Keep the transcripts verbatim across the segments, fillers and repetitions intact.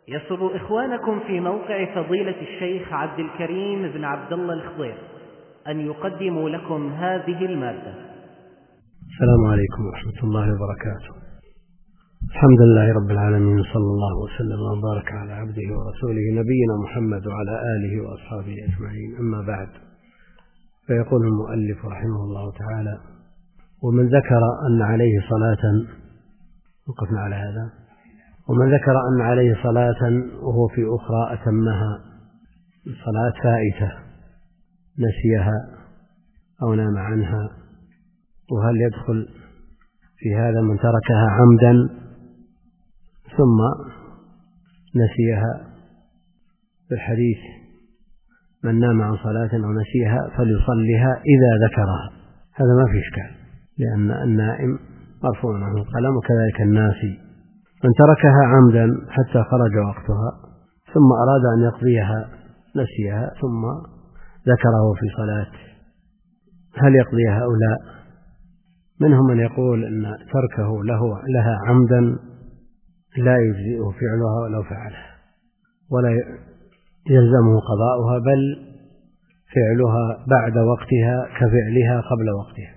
يسر إخوانكم في موقع فضيلة الشيخ عبد الكريم بن عبد الله الخضير أن يقدموا لكم هذه المادة. السلام عليكم ورحمة الله وبركاته. الحمد لله رب العالمين، صلى الله وسلم وبارك على عبده ورسوله نبينا محمد وعلى آله وأصحابه أجمعين، أما بعد. فيقول المؤلف رحمه الله تعالى: ومن ذكر أن عليه صلاة، وقفنا على هذا، ومن ذكر أن عليه صلاة وهو في أخرى أتمها، صلاة فائتة نسيها أو نام عنها، وهل يدخل في هذا من تركها عمدا ثم نسيها؟ في الحديث: من نام عن صلاة أو نسيها فليصلها إذا ذكرها. هذا ما في إشكال، لأن النائم مرفوع عنه القلم، وكذلك الناسي. من تركها عمدا حتى خرج وقتها ثم أراد أن يقضيها، نسيها ثم ذكره في صلاة، هل يقضيها أو لا؟ منهم من يقول أن تركه له لها عمدا لا يجزئه فعلها ولو فعلها، ولا يلزمه قضاؤها، بل فعلها بعد وقتها كفعلها قبل وقتها،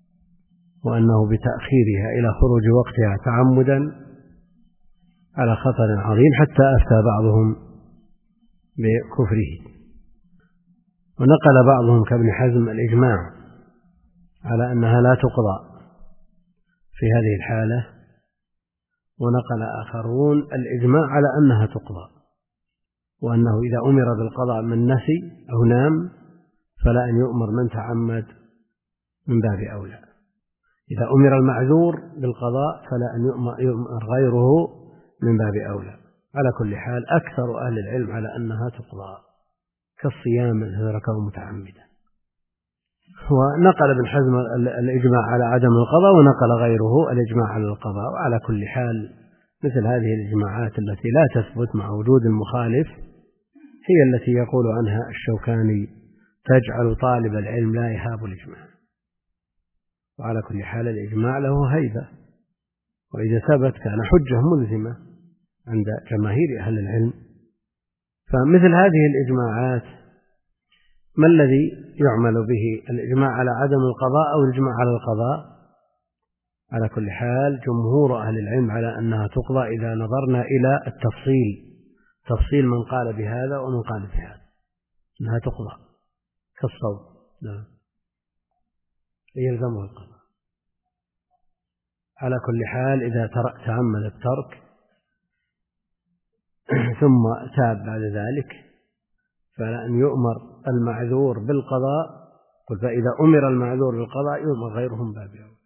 وأنه بتأخيرها إلى خروج وقتها تعمدا على خطر عظيم، حتى أفتى بعضهم بكفره. ونقل بعضهم كابن حزم الإجماع على أنها لا تقضى في هذه الحالة، ونقل آخرون الإجماع على أنها تقضى، وأنه إذا أمر بالقضاء من نسي أو نام فلا أن يؤمر من تعمد من باب أولى. إذا أمر المعذور بالقضاء فلا أن يؤمر غيره من باب أولى. على كل حال أكثر أهل العلم على أنها تقضى، كالصيام الذي تركه متعمدا. ونقل ابن حزم الإجماع على عدم القضاء، ونقل غيره الإجماع على القضاء. وعلى كل حال مثل هذه الإجماعات التي لا تثبت مع وجود المخالف هي التي يقول عنها الشوكاني: تجعل طالب العلم لا يهاب الإجماع. وعلى كل حال الإجماع له هيبة، وإذا ثبت كان حجة ملزمة عند جماهير أهل العلم. فمثل هذه الإجماعات ما الذي يعمل به؟ الإجماع على عدم القضاء أو الإجماع على القضاء؟ على كل حال جمهور أهل العلم على أنها تقضى إذا نظرنا إلى التفصيل، تفصيل من قال بهذا ومن قال بهذا، أنها تقضى كالصوم، لا يلزمها القضاء. على كل حال إذا تعمد الترك ثم تاب بعد ذلك فلا أن يؤمر المعذور بالقضاء، فإذا أمر المعذور بالقضاء يؤمر غيرهم باب أولى.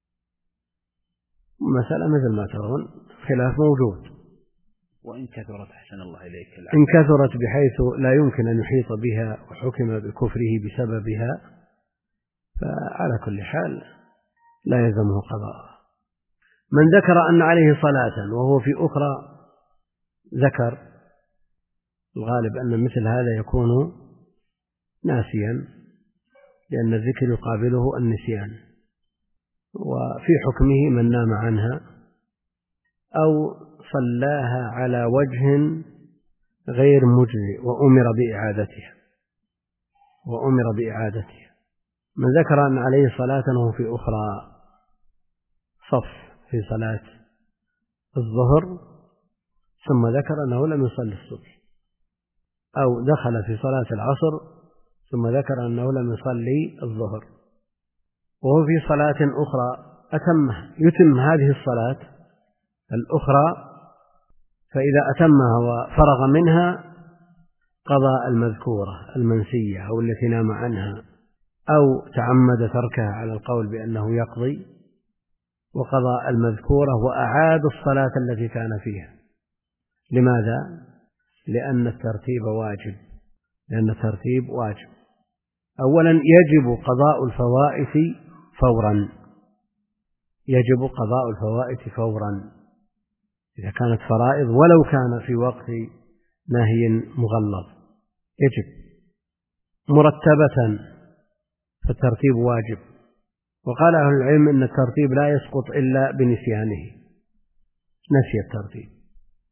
مسألة مثل ما ترون خلاف موجود، وإن كثرت أحسن الله إليك إن كثرت بحيث لا يمكن أن يحيط بها وحكم بكفره بسببها، فعلى كل حال لا يلزمه قضاء. من ذكر أن عليه صلاة وهو في أخرى، ذكر الغالب أن مثل هذا يكون ناسيا، لأن الذكر يقابله النسيان، وفي حكمه من نام عنها أو صلاها على وجه غير مجزئ وأمر بإعادتها وأمر بإعادتها. من ذكر أن عليه صلاة وهو في أخرى، صف في صلاة الظهر ثم ذكر أنه لم يصلي الصبح، أو دخل في صلاة العصر ثم ذكر أنه لم يصلي الظهر، وهو في صلاة أخرى أتمها، يتم هذه الصلاة الأخرى، فإذا أتمها وفرغ منها قضى المذكورة المنسية أو التي نام عنها، أو تعمد تركها على القول بأنه يقضي، وقضى المذكورة وأعاد الصلاة التي كان فيها. لماذا؟ لأن الترتيب واجب، لأن الترتيب واجب. أولا يجب قضاء الفوائت فورا، يجب قضاء الفوائت فورا إذا كانت فرائض ولو كان في وقت نهي مغلظ، يجب مرتبة، فالترتيب واجب. وقال أهل العلم أن الترتيب لا يسقط إلا بنسيانه، نسي الترتيب.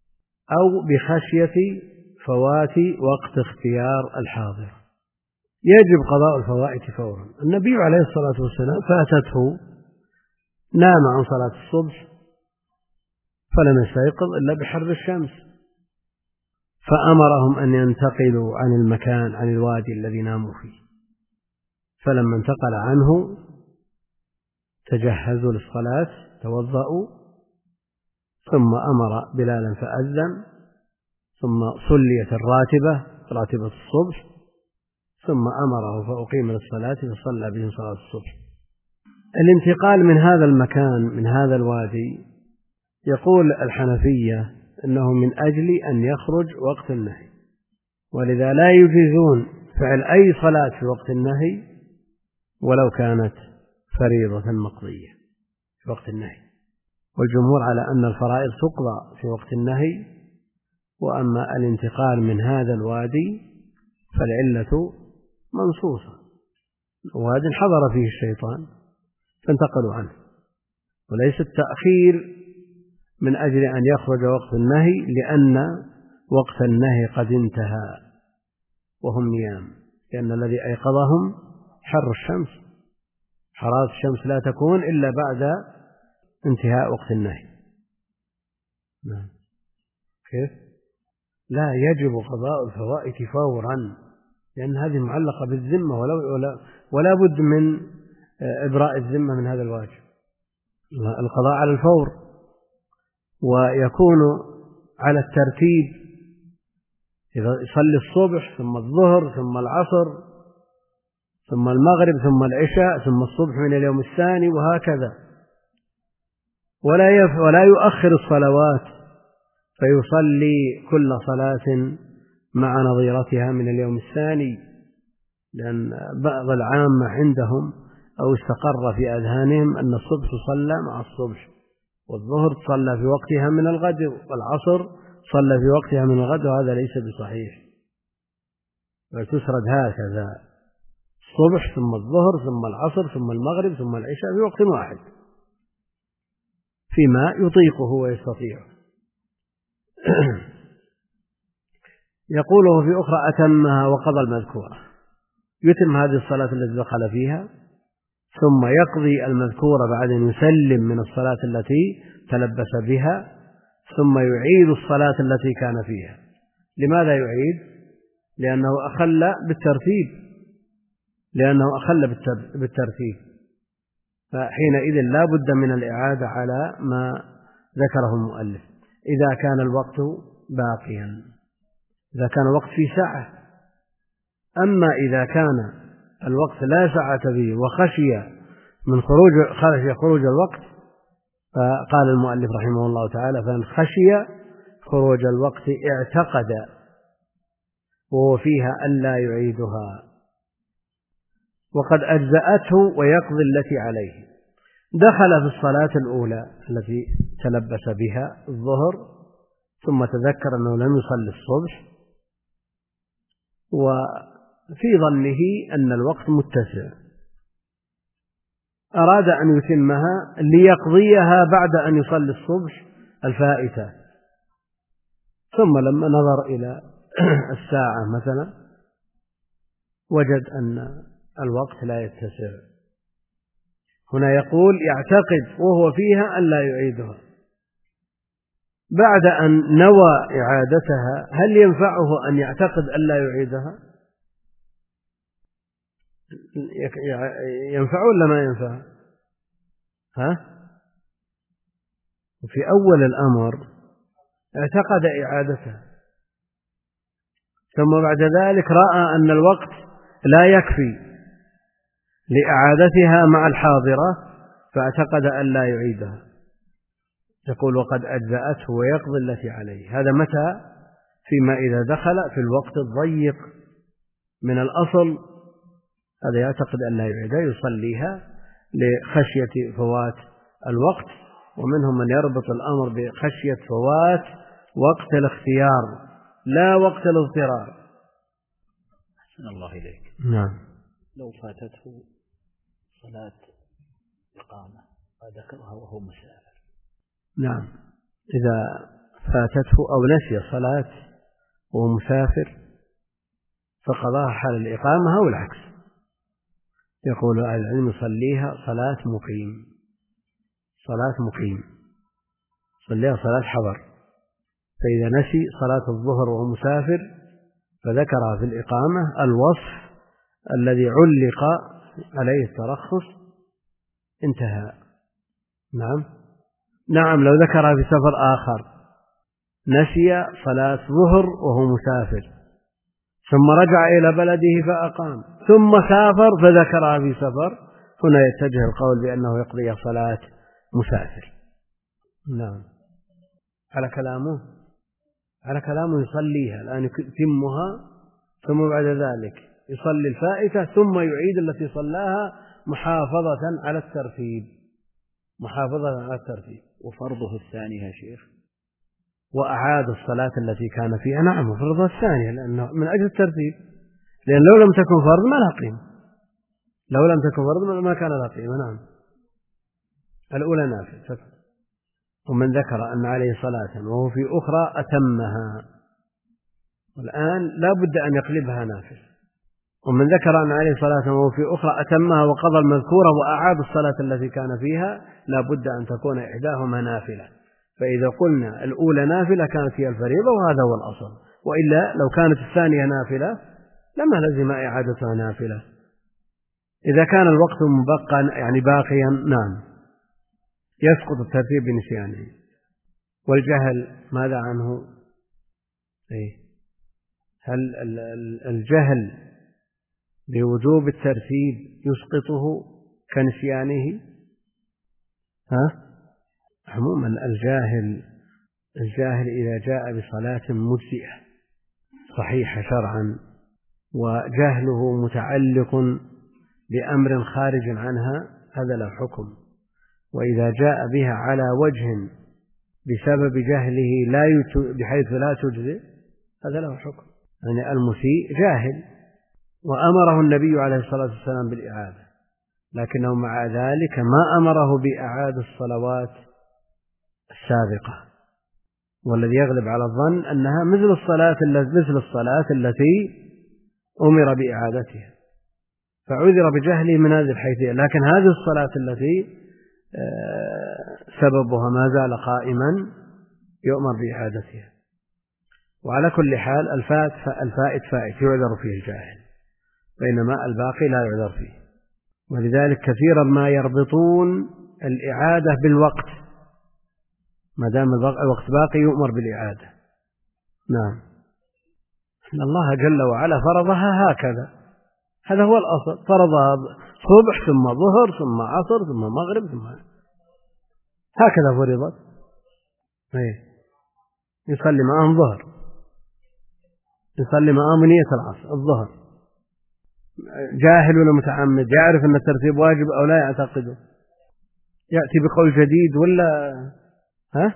أو بخشية فوات وقت اختيار الحاضر يجب قضاء الفوائت فورا. النبي عليه الصلاة والسلام فاتته، نام عن صلاة الصبح فلم يستيقظ إلا بحر الشمس، فأمرهم أن ينتقلوا عن المكان، عن الوادي الذي ناموا فيه. فلما انتقل عنه تجهزوا للصلاة، توضأوا، ثم أمر بلالا فأذن، ثم صليت الراتبة، راتبة الصبح، ثم أمره فأقيم للصلاة فصلى بهم صلاة الصبح. الانتقال من هذا المكان، من هذا الوادي، يقول الحنفية إنه من أجل أن يخرج وقت النهي، ولذا لا يجيزون فعل أي صلاة في وقت النهي ولو كانت فريضة مقضية في وقت النهي. والجمهور على أن الفرائض تقضى في وقت النهي، وأما الانتقال من هذا الوادي فالعلة منصوصة، واد حضر فيه الشيطان فانتقلوا عنه، وليس التأخير من أجل أن يخرج وقت النهي، لأن وقت النهي قد انتهى وهم نيام، لأن الذي أيقظهم حر الشمس، حرارة الشمس لا تكون إلا بعد انتهاء وقت النهي. نعم. كيف؟ لا، يجب قضاء الفوائت فورا، لأن هذه معلقة بالذمة، ولا, ولا, ولا بد من إبراء الذمة من هذا الواجب، القضاء على الفور، ويكون على الترتيب، إذا يصلي الصبح ثم الظهر ثم العصر ثم المغرب ثم العشاء ثم الصبح من اليوم الثاني، وهكذا، ولا يف ولا يؤخر الصلوات فيصلي كل صلاة مع نظيرتها من اليوم الثاني، لأن بعض العامة عندهم أو استقر في أذهانهم أن الصبح صلى مع الصبح، والظهر صلى في وقتها من الغد، والعصر صلى في وقتها من الغد، وهذا ليس بصحيح، وتسرد هكذا الصبح ثم الظهر ثم العصر ثم المغرب ثم العشاء في وقت واحد فيما يطيقه ويستطيعه. يقوله في أخرى: أتمها وقضى المذكورة، يتم هذه الصلاة التي دخل فيها، ثم يقضي المذكورة بعد أن يسلم من الصلاة التي تلبس بها، ثم يعيد الصلاة التي كان فيها. لماذا يعيد؟ لأنه أخل بالترتيب لأنه أخل بالترتيب فحينئذ لا بد من الإعادة على ما ذكره المؤلف، إذا كان الوقت باقيا، إذا كان الوقت في ساعة. أما إذا كان الوقت لا ساعة فيه وخشي من خروج خشي خروج الوقت، فقال المؤلف رحمه الله تعالى: فإن خشي خروج الوقت اعتقد وهو فيها ألا يعيدها، وقد أجزأته ويقضي التي عليه. دخل في الصلاة الأولى التي تلبس بها الظهر، ثم تذكر أنه لم يصلي الصبح، وفي ظنه أن الوقت متسع، أراد أن يتمها ليقضيها بعد أن يصلي الصبح الفائتة، ثم لما نظر إلى الساعة مثلا وجد أن الوقت لا يتسع. هنا يقول يعتقد وهو فيها أن لا يعيدها. بعد أن نوى إعادتها هل ينفعه أن يعتقد أن لا يعيدها؟ ينفع ولا ما ينفع؟ ها؟ في أول الأمر اعتقد إعادتها، ثم بعد ذلك رأى أن الوقت لا يكفي لإعادتها مع الحاضرة فاعتقد أن لا يعيدها. يقول: وقد أجزأته ويقضي التي عليه. هذا متى؟ فيما إذا دخل في الوقت الضيق من الأصل، هذا يعتقد أن لا يعيدها، يصليها لخشية فوات الوقت. ومنهم من يربط الأمر بخشية فوات وقت الاختيار لا وقت الاضطرار. أحسن الله إليك. نعم. لو فاتته صلاة إقامة وذكرها وهو مسافر. نعم، إذا فاتته أو نسي صلاة وهو مسافر فقضاها حال الإقامة أو العكس، يقول أهل العلم يصليها صلاة مقيم، صلاة مقيم صليها صلاة حضر. فإذا نسي صلاة الظهر وهو مسافر فذكرها في الإقامة الوصف الذي علق عليه الترخص انتهى. نعم نعم لو ذكرها في سفر آخر، نسي صلاة ظهر وهو مسافر ثم رجع إلى بلده فأقام ثم سافر فذكرها في سفر، هنا يتجه القول بأنه يقضي صلاة مسافر. نعم على كلامه على كلامه يصليها الآن يتمها ثم بعد ذلك يصلي الفائتة ثم يعيد التي صلاها محافظة على الترتيب، محافظة على الترتيب. وفرضه الثاني يا شيخ، وأعاد الصلاة التي كان فيها. نعم وفرضها الثانية لأنه من أجل الترتيب، لأن لو لم تكن فرض ما لها قيمة، لو لم تكن فرض ما كان لها قيمة. نعم الأولى نافل. ومن ذكر أن عليه صلاة وهو في أخرى أتمها، والآن لا بد أن يقلبها نافل. ومن ذكر أن عليه صلاة وهو في أخرى أتمها وقضى المذكورة وأعاد الصلاة التي كان فيها، لا بد أن تكون إحداهما نافلة. فإذا قلنا الأولى نافلة كانت هي الفريضة وهذا هو الأصل، وإلا لو كانت الثانية نافلة لما لزم إعادتها نافلة إذا كان الوقت مبقى يعني باقيا. نعم يسقط الترتيب بنسيانه. والجهل ماذا عنه؟ إيه؟ هل الجهل بوجوب الترتيب يسقطه كنسيانه؟ ها؟ عموما الجاهل الجاهل إذا جاء بصلاة مجزئة صحيحة شرعا وجهله متعلق بأمر خارج عنها هذا له حكم، وإذا جاء بها على وجه بسبب جهله لا يت... بحيث لا تجزئ هذا له حكم. يعني المسيء جاهل وأمره النبي عليه الصلاة والسلام بالإعادة، لكنه مع ذلك ما أمره بإعادة الصلوات السابقة، والذي يغلب على الظن أنها مثل الصلاة مثل الصلاة التي أمر بإعادتها، فعذر بجهله من هذه الحيثية. لكن هذه الصلاة التي سببها ما زال قائما يؤمر بإعادتها. وعلى كل حال الفائت الفائت فائت يعذر فيه الجاهل، بينما الباقي لا يعذر فيه. ولذلك كثيرا ما يربطون الإعادة بالوقت، ما دام الوقت باقي يؤمر بالإعادة. نعم إن الله جل وعلا فرضها هكذا، هذا هو الأصل، فرضها صبح ثم ظهر ثم عصر ثم مغرب ثم هكذا فرضت. يصلي معهم ظهر، يصلي معهم نية العصر الظهر، جاهل ولا متعمد يعرف أن الترتيب واجب أو لا يعتقده، يأتي بقول جديد ولا ها؟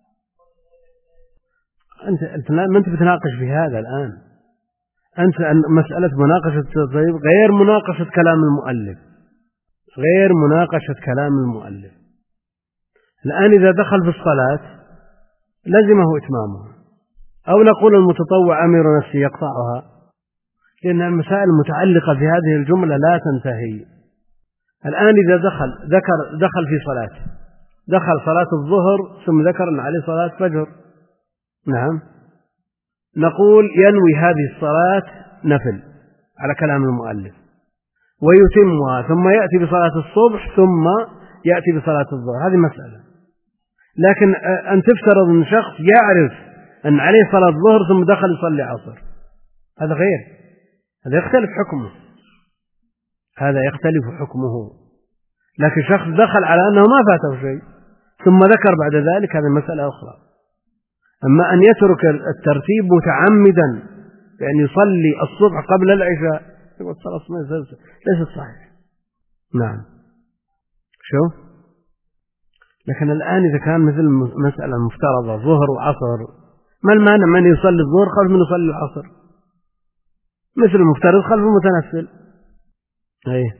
أنت أنت ما أنت بتناقش في هذا الآن، أنت مسألة مناقشة الترتيب غير مناقشة كلام المؤلف، غير مناقشة كلام المؤلف. الآن إذا دخل في الصلاة لزمه إتمامها، أو نقول المتطوع أمير نفسه يقطعها، لأن المسائل المتعلقة في هذه الجملة لا تنتهي. الآن إذا دخل ذكر دخل في صلاة دخل صلاة الظهر ثم ذكر أن عليه صلاة فجر، نعم نقول ينوي هذه الصلاة نفل على كلام المؤلف ويتمها ثم يأتي بصلاة الصبح ثم يأتي بصلاة الظهر، هذه مسألة. لكن أن تفترض أن شخص يعرف أن عليه صلاة الظهر ثم دخل يصلي عصر، هذا غير، هذا يختلف حكمه، هذا يختلف حكمه. لكن شخص دخل على أنه ما فاته شيء ثم ذكر بعد ذلك هذه مسألة أخرى. أما أن يترك الترتيب متعمدا بأن يصلي الصبح قبل العشاء ليس صحيح. نعم شو لكن الآن إذا كان مثل مسألة مفترضة ظهر وعصر، ما المانع من يصلي الظهر خلف من يصلي العصر، مثل المفترض خلف المتنفل. ايه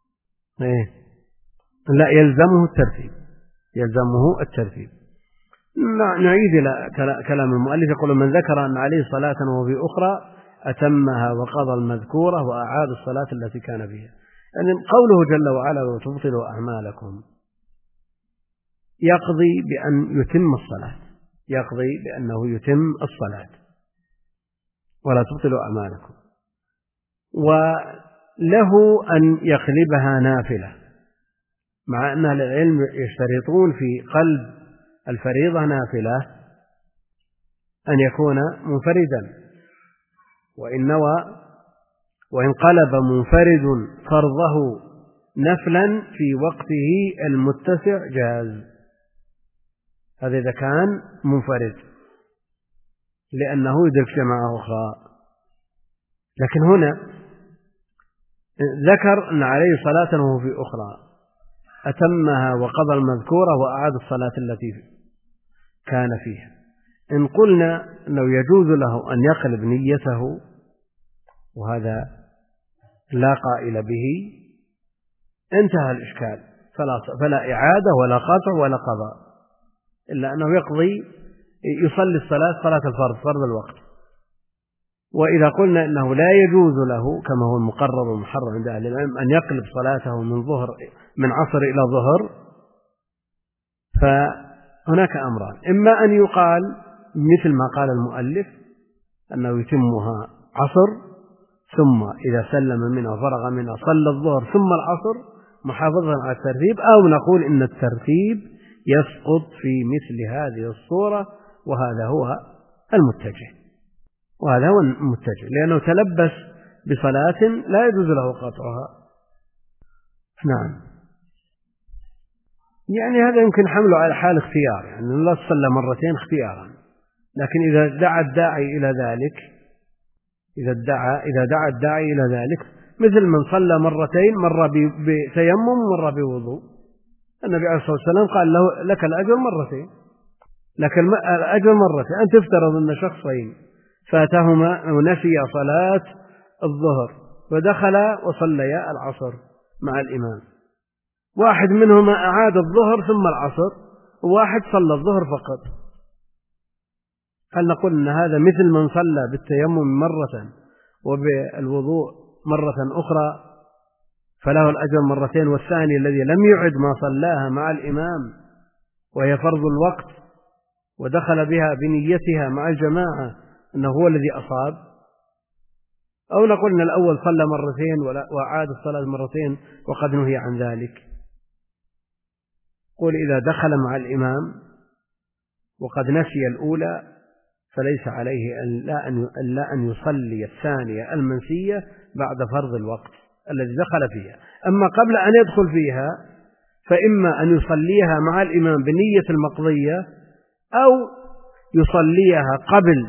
ايه لا يلزمه الترتيب، يلزمه الترتيب. نعيد إلى كلام المؤلف، يقول: من ذكر أن عليه صلاة وهو في أخرى أتمها وقضى المذكورة وأعاد الصلاة التي كان فيها. يعني قوله جل وعلا: وتبطلوا أعمالكم، يقضي بأن يتم الصلاة، يقضي بأنه يتم الصلاة، ولا تبطلوا أعمالكم. وله أن يقلبها نافلة، مع أن أهل العلم يشترطون في قلب الفريضة نافلة أن يكون منفردا، وإن نوى وإن قلب منفرد فرضه نفلا في وقته المتسع جاز. هذا إذا كان منفرد لأنه يدرك جماعة أخرى. لكن هنا ذكر أن عليه صلاة وهو في أخرى أتمها وقضى المذكورة وأعاد الصلاة التي كان فيها. إن قلنا أنه يجوز له أن يقلب نيته، وهذا لا قائل به، انتهى الإشكال، فلا, فلا إعادة ولا قطع ولا قضاء، إلا أنه يقضي يصلي الصلاة صلاة الفرض فرض الوقت. وإذا قلنا أنه لا يجوز له كما هو المقرر والمحرر عند أهل العلم أن يقلب صلاته من ظهر من عصر إلى ظهر، فهناك أمران: إما أن يقال مثل ما قال المؤلف أنه يتمها عصر، ثم إذا سلم منها وفرغ منها صلى الظهر ثم العصر محافظا على الترتيب، أو نقول إن الترتيب يسقط في مثل هذه الصورة، وهذا هو المتجه وهذا هو المتجه لأنه تلبس بصلاة لا يجوز له قطعها. نعم، يعني هذا يمكن حمله على حال اختيار، يعني لا تصلى مرتين اختيارا، لكن إذا دعا الداعي إلى ذلك إذا دعا إذا دعا الداعي إلى ذلك مثل من صلى مرتين، مرة بتيمم ومرة بوضوء. النبي عليه الصلاة والسلام قال له: لك الأجر مرتين، لك الأجر مرتين. أن تفترض أن شخصين فاتهما ونسي صلاة الظهر ودخل وصليا العصر مع الإمام، واحد منهما أعاد الظهر ثم العصر، وواحد صلى الظهر فقط. هل نقول أن هذا مثل من صلى بالتيمم مرة وبالوضوء مرة أخرى فله الأجر مرتين، والثاني الذي لم يعد ما صلاها مع الإمام وهي فرض الوقت ودخل بها بنيتها مع الجماعة أنه هو الذي أصاب؟ أو نقول أن الأول صلى مرتين وأعاد الصلاة مرتين وقد نهي عن ذلك؟ قل إذا دخل مع الإمام وقد نسي الأولى فليس عليه إلا أن يصلي الثانية المنسية بعد فرض الوقت الذي دخل فيها. أما قبل أن يدخل فيها فإما أن يصليها مع الإمام بنية المقضية، أو يصليها قبل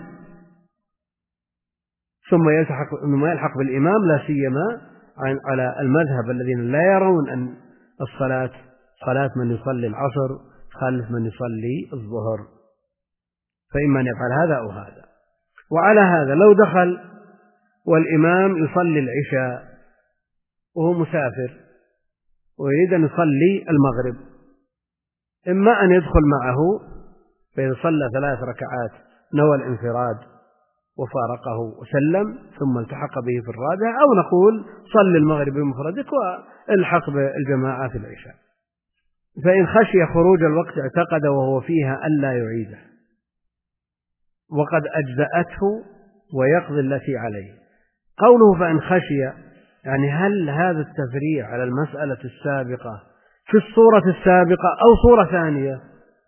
ثم يلحق, يلحق بالإمام، لا سيما على المذهب الذين لا يرون أن الصلاة صلاة من يصلي العصر خالف من يصلي الظهر، فإما أن يفعل هذا أو هذا. وعلى هذا لو دخل والإمام يصلي العشاء وهو مسافر ويريد أن يصلي المغرب، إما أن يدخل معه فإذا صلى ثلاث ركعات نوى الانفراد وفارقه وسلم ثم التحق به في الرابعة، أو نقول صل المغرب بمفردك والحق بالجماعة في العشاء. فإن خشي خروج الوقت اعتقد وهو فيها ألا يعيده وقد أجزأته ويقضي التي عليه. قوله فإن خشي، يعني هل هذا التفريع على المسألة السابقة في الصورة السابقة أو صورة ثانية؟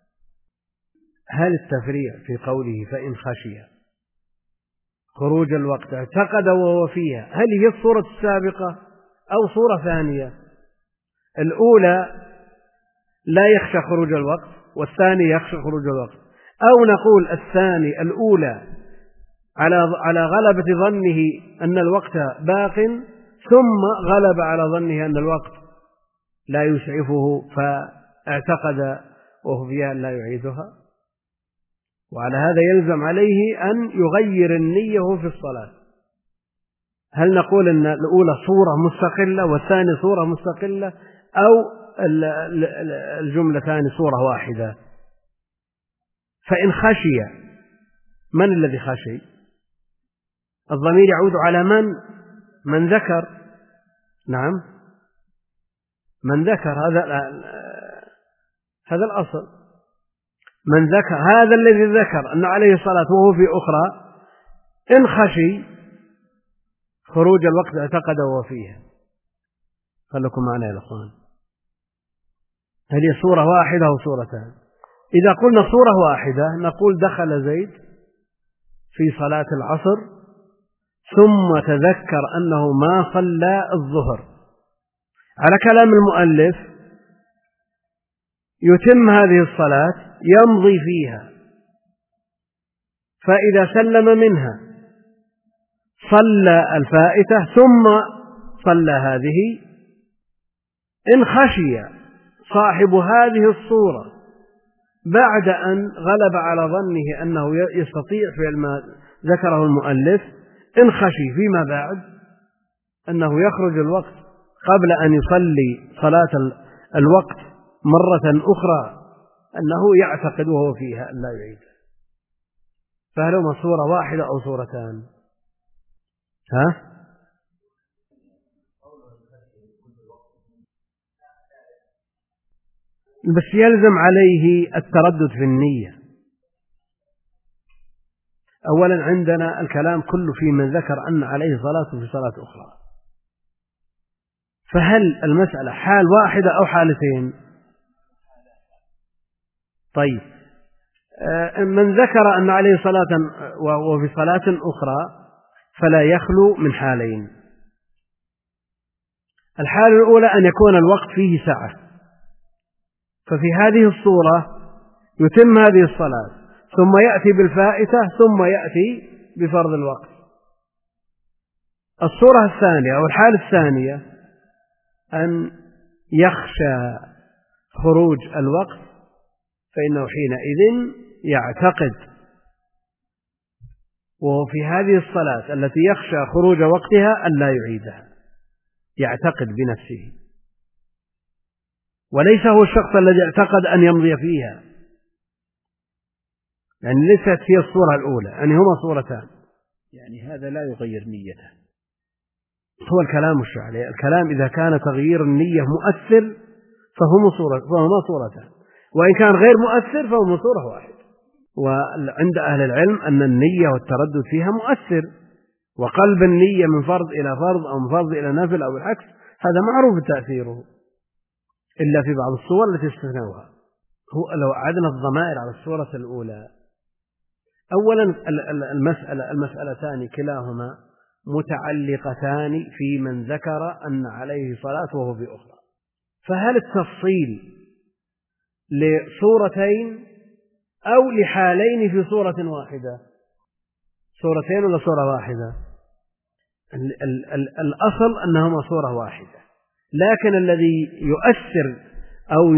هل التفريع في قوله فإن خشي خروج الوقت اعتقد وهو فيها هل هي الصورة السابقة أو صورة ثانية؟ الأولى لا يخشى خروج الوقت والثاني يخشى خروج الوقت، أو نقول الثاني الأولى على على غلبة ظنه أن الوقت باق ثم غلب على ظنه أن الوقت لا يسعفه فاعتقد وهو فيها لا يعيدها. وعلى هذا يلزم عليه أن يغير النية في الصلاة. هل نقول أن الأولى صورة مستقلة والثاني صورة مستقلة، أو الجملتان صورة واحدة؟ فإن خشي، من الذي خشي؟ الضمير يعود على من؟ من ذكر. نعم، من ذكر، هذا هذا الأصل. من ذكر، هذا الذي ذكر أن عليه الصلاة وهو في أخرى، إن خشي خروج الوقت اعتقد وهو فيها. خلكم معنا يا الأخوان، هل هي صورة واحدة أو صورتان؟ إذا قلنا صورة واحدة نقول دخل زيد في صلاة العصر ثم تذكر أنه ما صلى الظهر، على كلام المؤلف يتم هذه الصلاة يمضي فيها، فإذا سلم منها صلى الفائتة ثم صلى هذه. إن خشي صاحب هذه الصورة بعد أن غلب على ظنه أنه يستطيع فعل ما ذكره المؤلف، إن خشي فيما بعد أنه يخرج الوقت قبل أن يصلي صلاة الوقت مرة أخرى، أنه يعتقد وهو فيها أن لا يعيد. فهل هما صورة واحدة أو صورتان؟ ها؟ بس يلزم عليه التردد في النية. أولا عندنا الكلام كله في من ذكر أن عليه صلاة في صلاة أخرى، فهل المسألة حال واحدة أو حالتين؟ طيب، من ذكر أن عليه صلاة وفي صلاة أخرى فلا يخلو من حالين. الحالة الأولى أن يكون الوقت فيه سعة، ففي هذه الصورة يتم هذه الصلاة ثم يأتي بالفائتة ثم يأتي بفرض الوقت. الصورة الثانية أو الحالة الثانية أن يخشى خروج الوقت، فإنه حينئذ يعتقد، وهو في هذه الصلاة التي يخشى خروج وقتها أن لا يعيدها، يعتقد بنفسه، وليس هو الشخص الذي اعتقد أن يمضي فيها. يعني ليست هي الصورة الأولى، يعني هما صورتان. يعني هذا لا يغير نيته. هو الكلام الشعري، الكلام إذا كان تغيير النية مؤثر فهما صورة فهما صورتان، وإن كان غير مؤثر فهما صورة واحدة. وعند أهل العلم أن النية والتردد فيها مؤثر، وقلب النية من فرض إلى فرض أو من فرض إلى نفل أو العكس هذا معروف تأثيره، إلا في بعض الصور التي استثنوها. هو لو أعدنا الضمائر على الصورة الأولى، أولا المسألة المسألتان كلاهما متعلقتان في من ذكر أن عليه صلاة وهو في أخرى، فهل التفصيل لصورتين أو لحالين في صورة واحدة؟ صورتين ولا صورة واحدة؟ ال ال ال الأصل أنهما صورة واحدة، لكن الذي يؤثر أو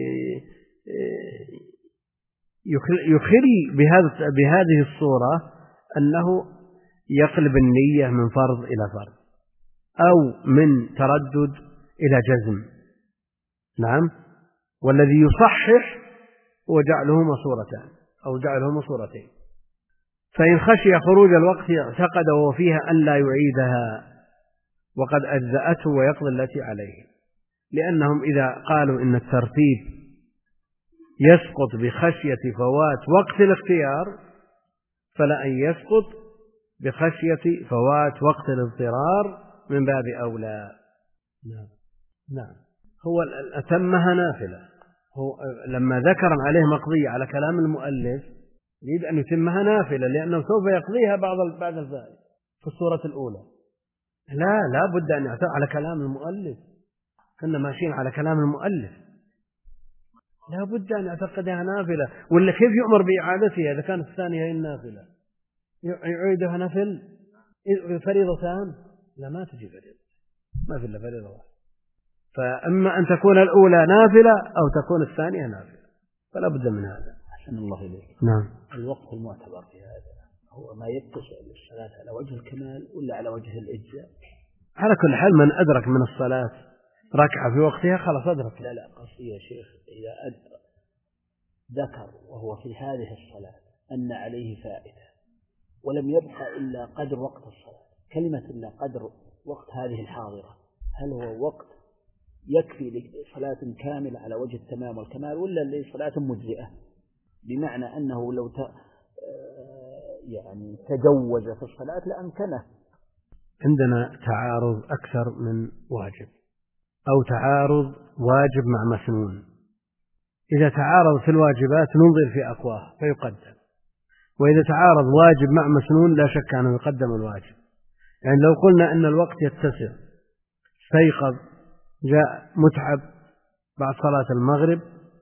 يخل بهذا بهذه الصورة أنه يقلب النية من فرض إلى فرض أو من تردد إلى جزم. نعم، والذي يصحح هو جعلهما صورتان أو جعلهما صورتين. فإن خشي خروج الوقت اعتقد وهو فيها أن لا يعيدها وقد أجزأته ويقضي التي عليه، لأنهم إذا قالوا إن الترتيب يسقط بخشية فوات وقت الاختيار فلا أن يسقط بخشية فوات وقت الاضطرار من باب أولى. نعم نعم، هو أتمها نافلة، هو لما ذكر عليه مقضية على كلام المؤلف يريد أن يتمها نافلة، لأنه سوف يقضيها بعض بعد الفائدة في الصورة الأولى. لا لا بد أن يعتمد على كلام المؤلف، كنا ماشيين على كلام المؤلف، لا بد أن يعتقدها نافلة، ولا كيف يؤمر بإعادتها إذا كانت الثانية هي النافلة؟ يعيدها نفل فريضتان؟ لا، ما تجي فريضة، ما في إلا فريضة واحدة. فأما أن تكون الأولى نافلة أو تكون الثانية نافلة، فلا بد من هذا. أحسن الله إليك. نعم. الوقت المعتبر في هذا هو ما يتصل بالصلاة على وجه الكمال ولا على وجه الإجزاء؟ على كل حال من أدرك من الصلاة ركعة في وقتها خلاص أدرك. لا لا قصدي يا شيخ إذا أدرك ذكر وهو في هذه الصلاة أن عليه فائدة ولم يبقى إلا قدر وقت الصلاة، كلمة إلا قدر وقت هذه الحاضرة، هل هو وقت يكفي لصلاة كاملة على وجه التمام والكمال ولا لصلاة مجزئة؟ بمعنى أنه لو ت... يعني تجوز في الصلاة لأمكنه. عندنا تعارض أكثر من واجب أو تعارض واجب مع مسنون. إذا تعارض في الواجبات ننظر في أقواه فيقدم، وإذا تعارض واجب مع مسنون لا شك أنه يقدم الواجب. يعني لو قلنا أن الوقت يتسع، استيقظ جاء متعب بعد صلاة المغرب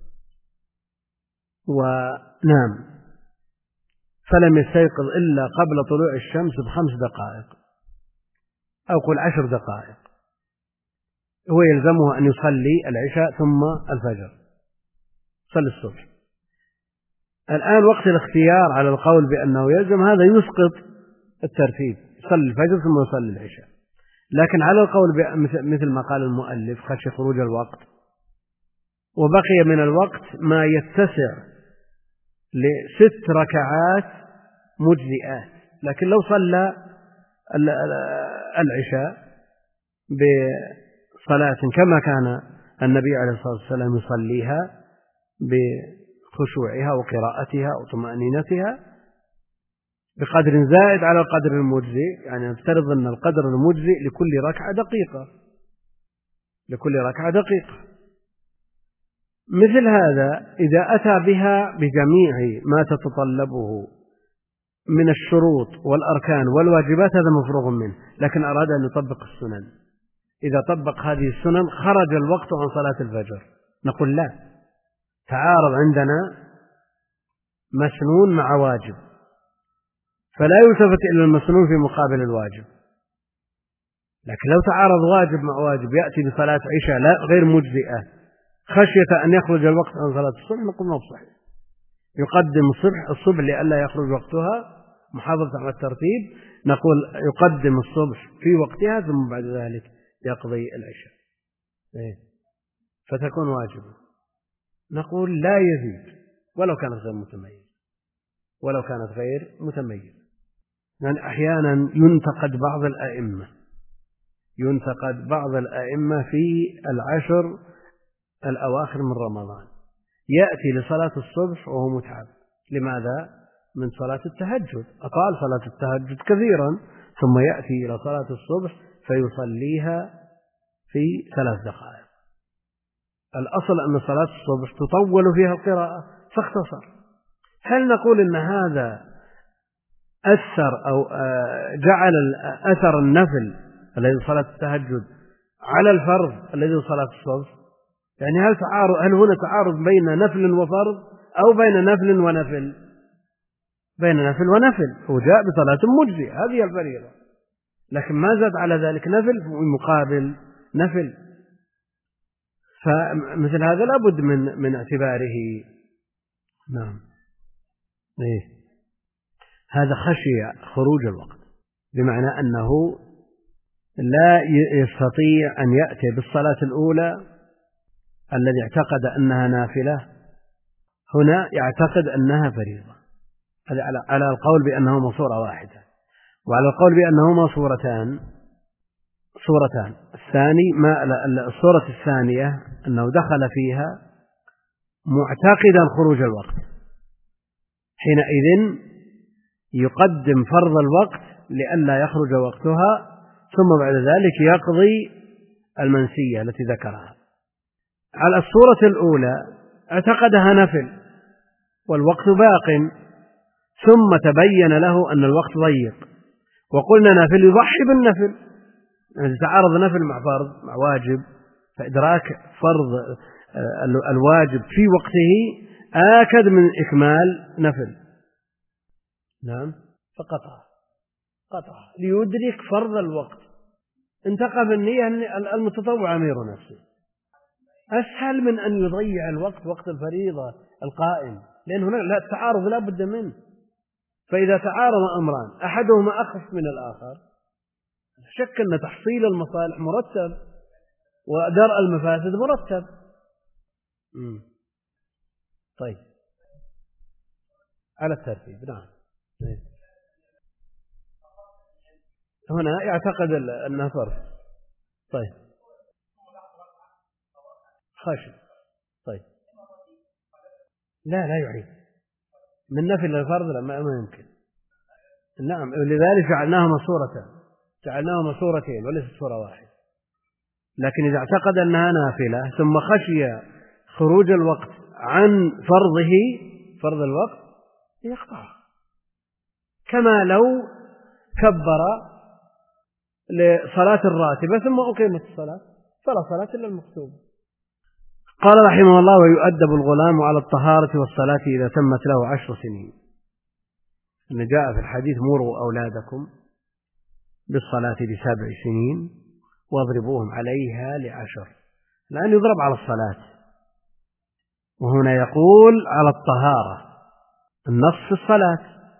ونام فلم يستيقظ إلا قبل طلوع الشمس بخمس دقائق أو قل عشر دقائق، هو يلزمه أن يصلي العشاء ثم الفجر، صلي الصبح. الآن وقت الاختيار على القول بأنه يلزم هذا يسقط الترتيب، يصلي الفجر ثم يصلي العشاء. لكن على القول مثل ما قال المؤلف خشي خروج الوقت وبقي من الوقت ما يتسع لست ركعات مجزئات، لكن لو صلى العشاء بصلاة كما كان النبي عليه الصلاة والسلام يصليها بخشوعها وقراءتها وطمأنينتها بقدر زائد على القدر المجزئ، يعني نفترض أن القدر المجزئ لكل ركعة دقيقة لكل ركعة دقيقة. مثل هذا إذا أتى بها بجميع ما تتطلبه من الشروط والأركان والواجبات هذا مفروغ منه، لكن أراد أن يطبق السنن، إذا طبق هذه السنن خرج الوقت عن صلاة الفجر، نقول لا، تعارض عندنا مسنون مع واجب، فلا يلتفت إلى المسنون في مقابل الواجب. لكن لو تعارض واجب مع واجب يأتي بصلاة عشاء لا غير مجزئة خشية أن يخرج الوقت عن صلاة الصبح، نقول ما صحيح، يقدم الصبح الصبح لئلا يخرج وقتها محافظة على الترتيب، نقول يقدم الصبح في وقتها ثم بعد ذلك يقضي العشاء فتكون واجبة. نقول لا يزيد ولو كانت غير متميز ولو كانت غير متميز يعني أحيانا ينتقد بعض الأئمة ينتقد بعض الأئمة في العشر الأواخر من رمضان، يأتي لصلاة الصبح وهو متعب، لماذا؟ من صلاة التهجد، أطال صلاة التهجد كثيرا ثم يأتي إلى صلاة الصبح فيصليها في ثلاث دقائق. الأصل أن صلاة الصبح تطول فيها القراءة فاختصر. هل نقول أن هذا أثر أو جعل أثر النفل الذي صلاة التهجد على الفرض الذي صلاة الصبح؟ يعني هل تعارض هل هنا تعارض بين نفل وفرض أو بين نفل ونفل؟ بين نفل ونفل، هو جاء بصلاة مجزئة هذه الفريضة، لكن ما زاد على ذلك نفل مقابل نفل، فمثل هذا لابد من من اعتباره. نعم إيه هذا خشي خروج الوقت، بمعنى أنه لا يستطيع أن يأتي بالصلاة الأولى الذي اعتقد أنها نافلة هنا يعتقد أنها فريضة، على القول بأنهما صورة واحدة، وعلى القول بأنهما صورتان صورتان الثاني ما الصورة الثانية أنه دخل فيها معتقدا خروج الوقت، حينئذ يقدم فرض الوقت لئلا يخرج وقتها ثم بعد ذلك يقضي المنسية التي ذكرها. على الصورة الأولى اعتقدها نفل والوقت باق ثم تبين له أن الوقت ضيق وقلنا نفل يضحي بالنفل، يعني تعارض نفل مع فرض مع واجب، فإدراك فرض الواجب في وقته آكد من إكمال نفل. نعم فقطع قطع ليدرك فرض الوقت، انتقى بالنية المتطوع أمير نفسه، أسهل من أن يضيع الوقت وقت الفريضة القائم، لأن هناك لا التعارض لا بد منه، فإذا تعارض أمران أحدهما أخف من الآخر شك أن تحصيل المصالح مرتب ودرء المفاسد مرتب. مم. طيب على الترتيب. نعم. هنا يعتقد أنها فرض. طيب خشي. طيب لا لا يعيد من نفي للفرض، لا ما يمكن. نعم، ولذلك جعلناهما صورتين جعلناهما صورتين وليست صورة واحدة. لكن إذا اعتقد أنها نافلة ثم خشي خروج الوقت عن فرضه فرض الوقت يقطع، كما لو كبر لصلاة الراتبة ثم أقيمت الصلاة فلا صلاة إلا المكتوبة. قال رحمه الله: ويؤدب الغلام على الطهارة والصلاة إذا تمت له عشر سنين. إن جاء في الحديث: مروا أولادكم بالصلاة لسبع سنين واضربوهم عليها لعشر، لأن يضرب على الصلاة، وهنا يقول على الطهارة، النص في الصلاة،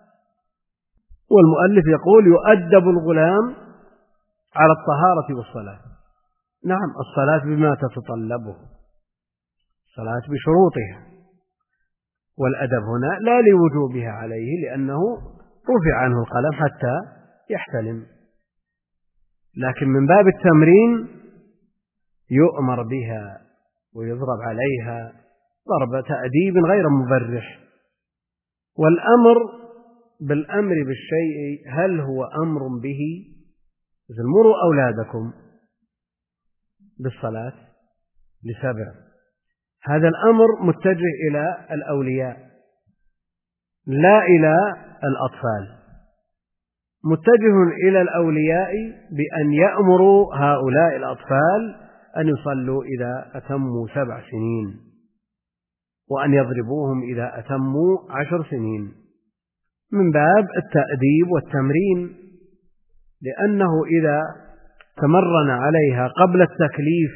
والمؤلف يقول يؤدب الغلام على الطهارة والصلاة. نعم، الصلاة بما تتطلبه، الصلاة بشروطها، والأدب هنا لا لوجوبها عليه لأنه رفع عنه القلم حتى يحتلم، لكن من باب التمرين يؤمر بها ويضرب عليها ضرب تأديب غير مبرح. والأمر بالأمر بالشيء هل هو أمر به؟ إذا مروا أولادكم بالصلاة لسبع، هذا الأمر متجه إلى الأولياء لا إلى الأطفال، متجه إلى الأولياء بأن يأمروا هؤلاء الأطفال أن يصلوا إذا أتموا سبع سنين، وأن يضربوهم إذا أتموا عشر سنين، من باب التأديب والتمرين، لأنه إذا تمرن عليها قبل التكليف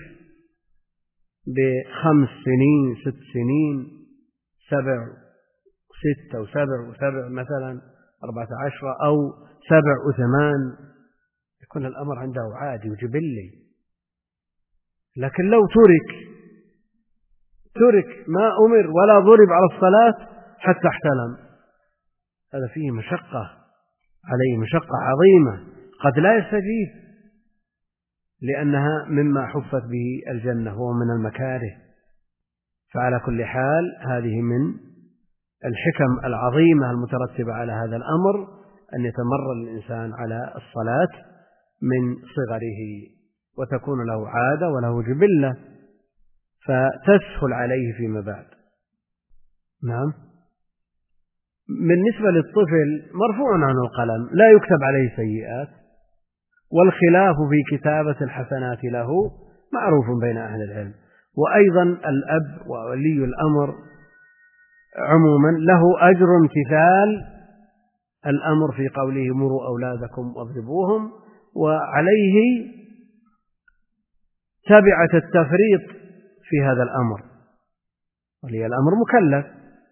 بخمس سنين ست سنين سبع ستة وسبع وسبع مثلا أربعة عشر أو سبع وثمان، يكون الأمر عنده عادي وجبلي. لكن لو ترك ترك ما أمر ولا ضرب على الصلاة حتى احتلم، هذا فيه مشقة عليه، مشقة عظيمة، قد لا يستجيب لأنها مما حفت به الجنة هو من المكاره. فعلى كل حال هذه من الحكم العظيمة المترتبة على هذا الأمر، أن يتمرن الإنسان على الصلاة من صغره وتكون له عادة وله جبلة فتسهل عليه فيما بعد. نعم. بالنسبة للطفل مرفوع عنه القلم، لا يكتب عليه سيئات، والخلاف في كتابة الحسنات له معروف بين أهل العلم. وأيضا الأب وولي الأمر عموما له أجر امتثال الأمر في قوله مروا أولادكم واضربوهم، وعليه تبعة التفريط في هذا الأمر، ولي الأمر مكلف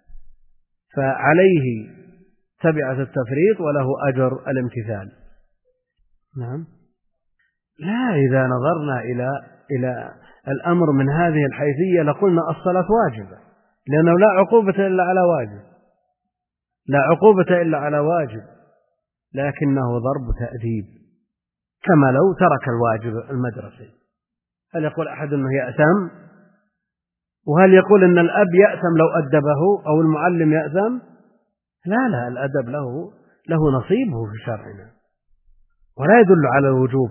فعليه تبعة التفريط وله أجر الامتثال. نعم. لا، إذا نظرنا إلى إلى الأمر من هذه الحيثية لقلنا الصلاة واجبة، لأنه لا عقوبة إلا على واجب، لا عقوبة إلا على واجب، لكنه ضرب تأديب كما لو ترك الواجب المدرسي. هل يقول أحد أنه يأثم؟ وهل يقول أن الأب يأثم لو أدبه أو المعلم يأثم؟ لا لا، الأدب له له نصيبه في شرعنا ولا يدل على الوجوب.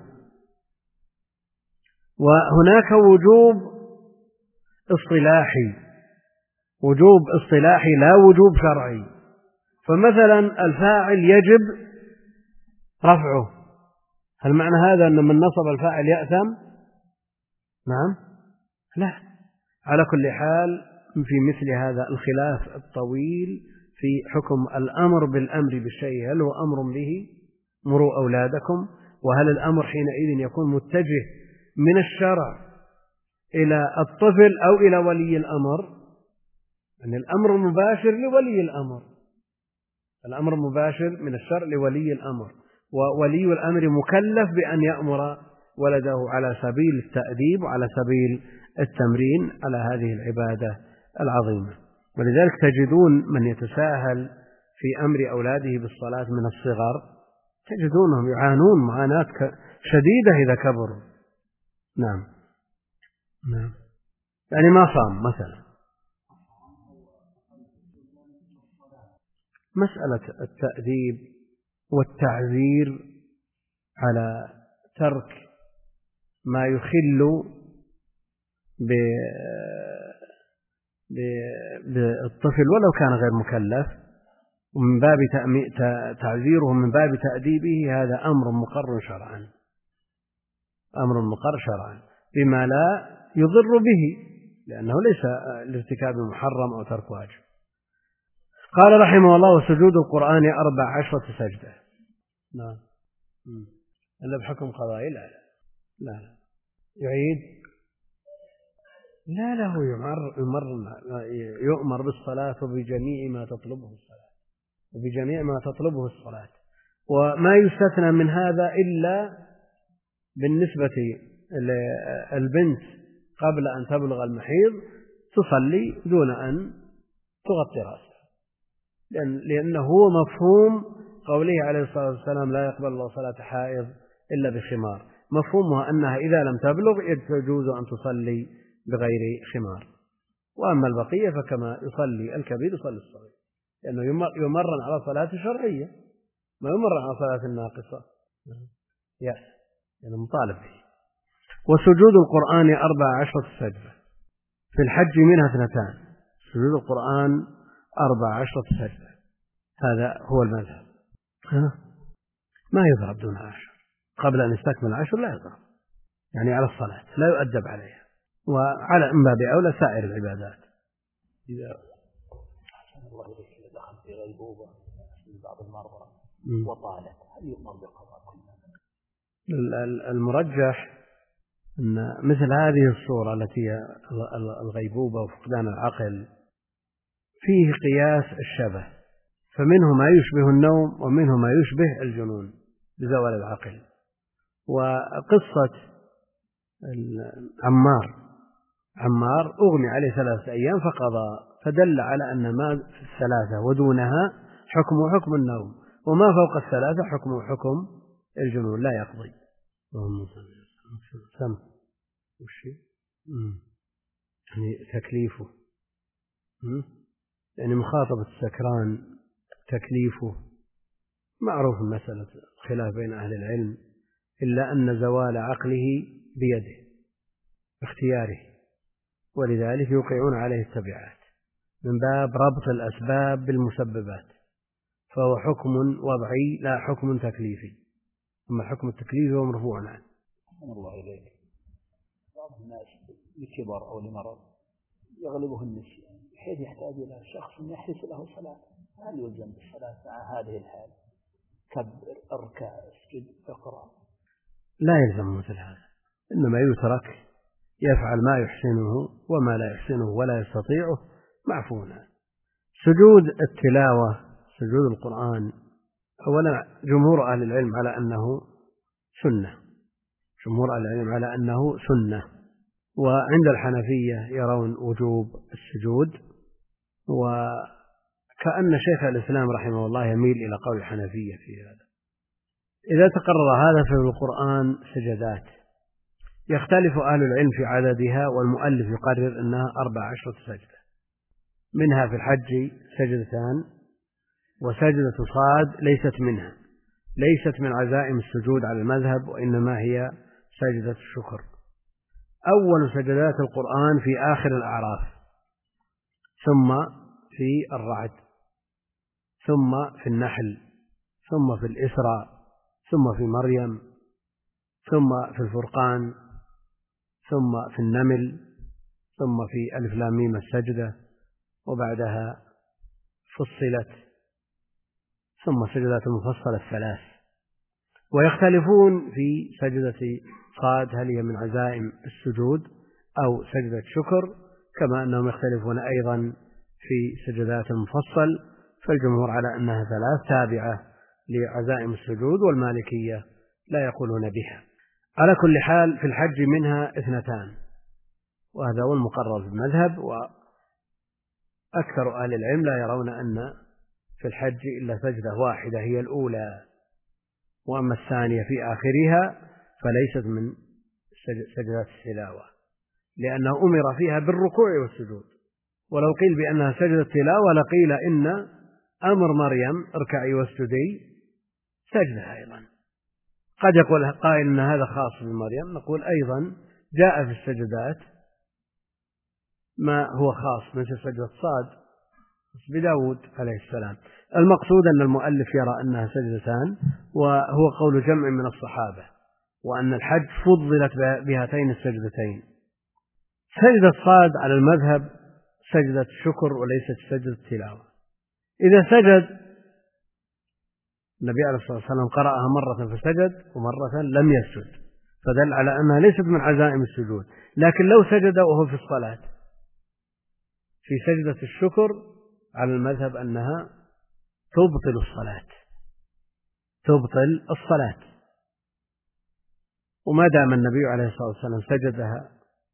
وهناك وجوب اصطلاحي، وجوب اصطلاحي لا وجوب شرعي. فمثلا الفاعل يجب رفعه، هل معنى هذا أن من نصب الفاعل يأثم؟ نعم، لا. على كل حال في مثل هذا الخلاف الطويل في حكم الأمر بالأمر بالشيء، هل هو أمر به مروا أولادكم، وهل الأمر حينئذ يكون متجه من الشرع إلى الطفل أو إلى ولي الأمر؟ أن يعني الأمر مباشر لولي الأمر، الأمر مباشر من الشرع لولي الأمر، وولي الأمر مكلف بأن يأمر ولده على سبيل التأديب وعلى سبيل التمرين على هذه العبادة العظيمة. ولذلك تجدون من يتساهل في أمر أولاده بالصلاة من الصغر تجدونهم يعانون معاناة شديدة إذا كبروا. نعم نعم يعني ما صام مثلا. مسألة التأديب والتعذير على ترك ما يخل بالطفل ولو كان غير مكلف ومن باب تعذيره من باب تأديبه، هذا أمر مقر شرعا، أمر مقر شرعا بما لا يضر به، لأنه ليس لارتكاب محرم أو ترك واجب. قال رحمه الله: وسجود القرآن أربع عشرة سجدة. نعم إلا بحكم قضائي. لا لا لا يعيد. لا لا هو يمر, يمر يؤمر بالصلاة وبجميع ما تطلبه الصلاة وبجميع ما تطلبه الصلاة، وما يستثنى من هذا إلا بالنسبة للبنت قبل أن تبلغ المحيض تصلي دون أن تغطي رأسها، لأن لأنه هو مفهوم قوله عليه الصلاة والسلام: لا يقبل الله صلاة حائض إلا بخمار. مفهومها أنها إذا لم تبلغ يجوز أن تصلي بغير خمار، وأما البقية فكما يصلي الكبير يصلي الصغير، لأنه يمرن على صلاة شرعية ما يمرن على صلاة الناقصة. يأس يعني مطالب به. وسجود القرآن أربع عشرة سجدة، في الحج منها اثنتان. سجود القرآن أربع عشرة سجدة هذا هو المذهب. ما يضرب دون عشر، قبل أن يستكمل عشر لا يضرب، يعني على الصلاة لا يؤدب عليها، وعلى إن باب أولى سائر العبادات. إذا أحسن الله إليك إذا دخل في غيبوبة لبعض المرضى وطالت هل يؤمر بقضاء كلها؟ المرجح أن مثل هذه الصورة التي هي الغيبوبة وفقدان العقل فيه قياس الشبه، فمنه ما يشبه النوم ومنه ما يشبه الجنون بزوال العقل. وقصة عمار عمار أغمي عليه ثلاثة أيام فقضى، فدل على أن ما في الثلاثة ودونها حكم حكم النوم، وما فوق الثلاثة حكم حكم الجنون لا يقضي. اللهم سم وشي يعني تكليفه يعني مخاطبة السكران تكليفه معروف مسألة خلاف بين أهل العلم، إلا أن زوال عقله بيده باختياره، ولذلك يوقعون عليه التبعات من باب ربط الأسباب بالمسببات، فهو حكم وضعي لا حكم تكليفي، أما حكم التكليف هو مرفوع عنه. الله إليك بعض الناس لكبر أو لمرض يغلبه النسيان بحيث يحتاج إلى شخص يحرس له صلاة، هل يلزم بالصلاة مع هذه الحال؟ كبر اركع اسجد اقرأ. لا يلزم مثل هذا، إنما يترك يفعل ما يحسنه وما لا يحسنه ولا يستطيعه معفونا. سجود التلاوة سجود القرآن أولا جمهور أهل العلم على أنه سنة جمهور أهل العلم على أنه سنة وعند الحنفية يرون وجوب السجود، وكأن شيخ الإسلام رحمه الله يميل إلى قول الحنفية في هذا. إذا تقرر هذا في القرآن سجدات يختلف أهل العلم في عددها، والمؤلف يقرر أنها أربع عشرة سجدة، منها في الحج سجدتان، وسجدة صاد ليست منها ليست من عزائم السجود على المذهب، وإنما هي سجدة الشكر. أول سجدات القرآن في آخر الأعراف، ثم في الرعد، ثم في النحل، ثم في الإسراء، ثم في مريم، ثم في الفرقان، ثم في النمل، ثم في ألف لام ميم السجدة، وبعدها فصلت، ثم سجدات المفصلة الثلاث. ويختلفون في سجدة صاد هل هي من عزائم السجود أو سجدة شكر، كما أنهم يختلفون أيضا في سجدات المفصل، فالجمهور على أنها ثلاث تابعة لعزائم السجود، والمالكية لا يقولون بها. على كل حال في الحج منها اثنتان، وهذا هو المقرر في المذهب، وأكثر أهل العلم لا يرون أن في الحج إلا سجدة واحدة هي الأولى، وأما الثانية في آخرها فليست من سجدات التلاوة، لأنه أمر فيها بالركوع والسجود. ولو قيل بأنها سجدة تلاوة لقيل إن أمر مريم اركعي واسجدي سجدة أيضا. قد يقول قائل إن هذا خاص بمريم، نقول أيضا جاء في السجدات ما هو خاص مثل سجدة صاد بداود عليه السلام. المقصود أن المؤلف يرى أنها سجدتان، وهو قول جمع من الصحابة، وأن الحج فضلت بهاتين السجدتين. سجدة صاد على المذهب سجدة شكر وليست سجدة تلاوة. إذا سجد النبي عليه الصلاة والسلام قرأها مرة فسجد ومرة لم يسجد، فدل على أنها ليست من عزائم السجود. لكن لو سجد وهو في الصلاة في سجدة الشكر على المذهب أنها تبطل الصلاة تبطل الصلاة وما دام النبي عليه الصلاة والسلام سجدها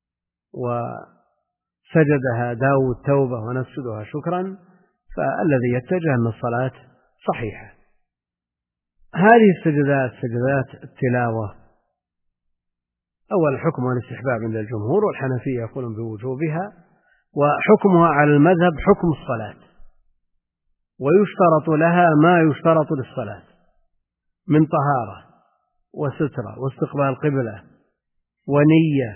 وسجدها داود توبة ونسجدها شكرا، فالذي يتجه أن الصلاة صحيحة. هذه السجدات سجدات التلاوة أول حكمها الاستحباب عند الجمهور، والحنفية يقولون بوجوبها، وحكمها على المذهب حكم الصلاة، ويشترط لها ما يشترط للصلاة من طهارة وسترة واستقبال القبلة ونية